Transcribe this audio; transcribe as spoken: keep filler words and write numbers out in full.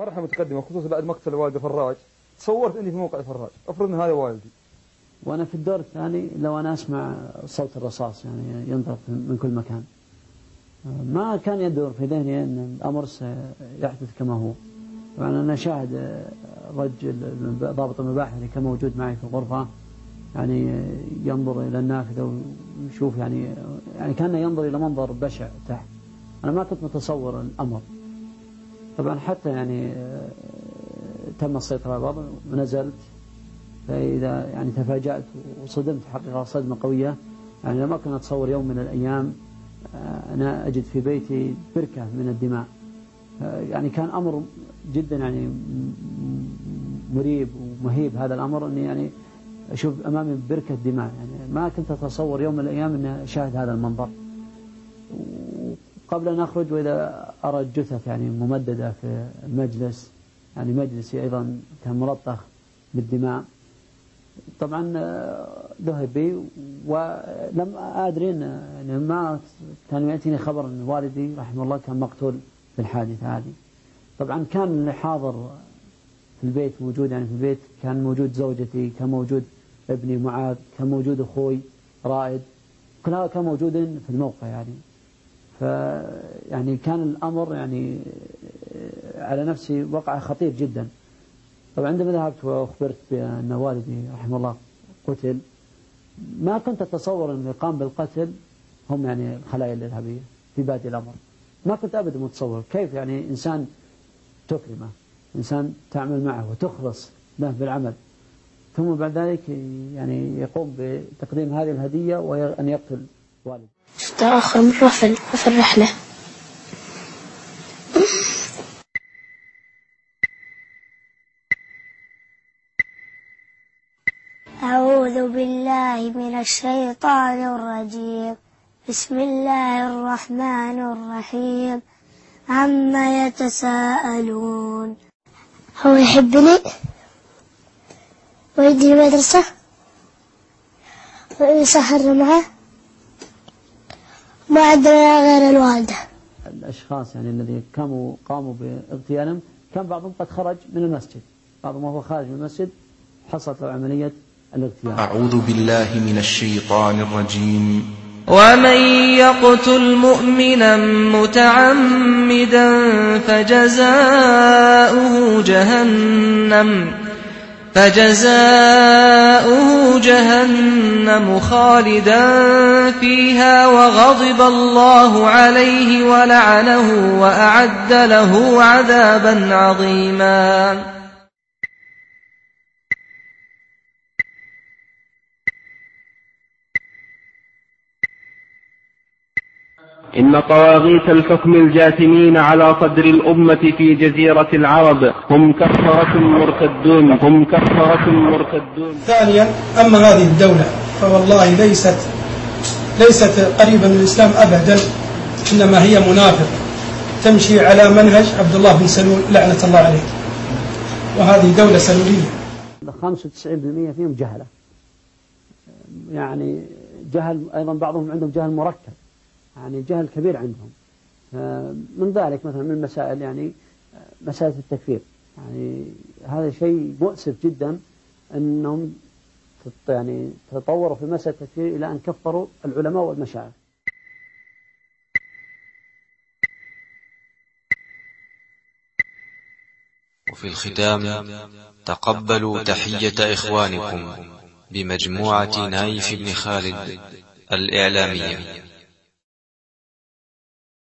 مرحلة متقدمة خصوصا بعد مقتل والد فراج. تصورت اني في موقع فراج، افرض ان هذا والدي وانا في الدور الثاني لو انا اسمع صوت الرصاص يعني ينطلق من كل مكان، ما كان يدور في ذهني ان الامر سيحدث كما هو. طبعا انا شاهد رجل ضابط المباحث اللي كان موجود معي في الغرفة يعني ينظر الى النافذة ويشوف يعني يعني كان ينظر الى منظر بشع تحت. انا ما كنت متصور الامر. طبعا حتى يعني تم السيطرة على الوضع ونزلت، فإذا يعني تفاجأت وصدمت حقيقة صدمة قوية. يعني لم أكن أتصور يوم من الأيام أنا أجد في بيتي بركة من الدماء. يعني كان أمر جدا يعني مريب ومهيب هذا الأمر، أني يعني أشوف أمامي بركة دماء. يعني ما كنت أتصور يوم من الأيام أن أشاهد هذا المنظر. قبل أن أخرج وإذا أرى الجثث يعني ممددة في المجلس، يعني مجلسي أيضا كان ملطخ بالدماء. طبعا ذهب بي ولم أدري يعني ما كان يأتيني خبر أن والدي رحمه الله كان مقتول في الحادثة هذه. طبعا كان اللي حاضر في البيت موجود، يعني في البيت كان موجود زوجتي، كان موجود ابني معاذ، كان موجود أخوي رائد، كل هذا كان موجود في الموقع. يعني فيعني كان الأمر يعني على نفسي وقع خطير جدا. طبعا عندما ذهبت وأخبرت بأن والدي رحمه الله قتل، ما كنت أتصور أن اللي قام بالقتل هم يعني الخلايا الإرهابية في بادئ الأمر. ما كنت أبدا متصور كيف يعني إنسان تكرمه، إنسان تعمل معه وتخلص له بالعمل، ثم بعد ذلك يعني يقوم بتقديم هذه الهدية وأن يقتل والد. شفت آخر مرة في الرحلة. أعوذ بالله من الشيطان الرجيم. بسم الله الرحمن الرحيم. عما يتساءلون. هو يحبني ويدي المدرسة ويسهر معه، ما عندنا غير الوالدة. الأشخاص يعني الذي قاموا قاموا باغتيالهم كان بعضهم قد خرج من المسجد، بعضهم وهو خارج من المسجد حصلت له عملية الاغتيال. أعوذ بالله من الشيطان الرجيم. ومن يقتل مؤمنا متعمدا فجزاؤه جهنم فجزاؤه جهنم خالدا فيها وغضب الله عليه ولعنه وأعد له عذابا عظيما. إن طواغيت الحكم الجاثمين على صدر الأمة في جزيرة العرب هم كفرة مرتدون هم كفرة مرتدون. ثانيا، أما هذه الدولة فوالله ليست ليست قريبة من الإسلام أبدا، إنما هي منافق تمشي على منهج عبد الله بن سلول لعنة الله عليه، وهذه دولة سلولية. خمسة وتسعين بالمئة فيهم جهلة، يعني جهل أيضا بعضهم عندهم جهل مركب، يعني جهل كبير عندهم. من ذلك مثلا من المسائل يعني مسائل التكفير، يعني هذا شيء مؤسف جدا أنهم يعني تطوروا في مسألة التكفير إلى أن كفروا العلماء والمشايخ. وفي الختام تقبلوا تحية إخوانكم بمجموعة نايف بن خالد الإعلامية.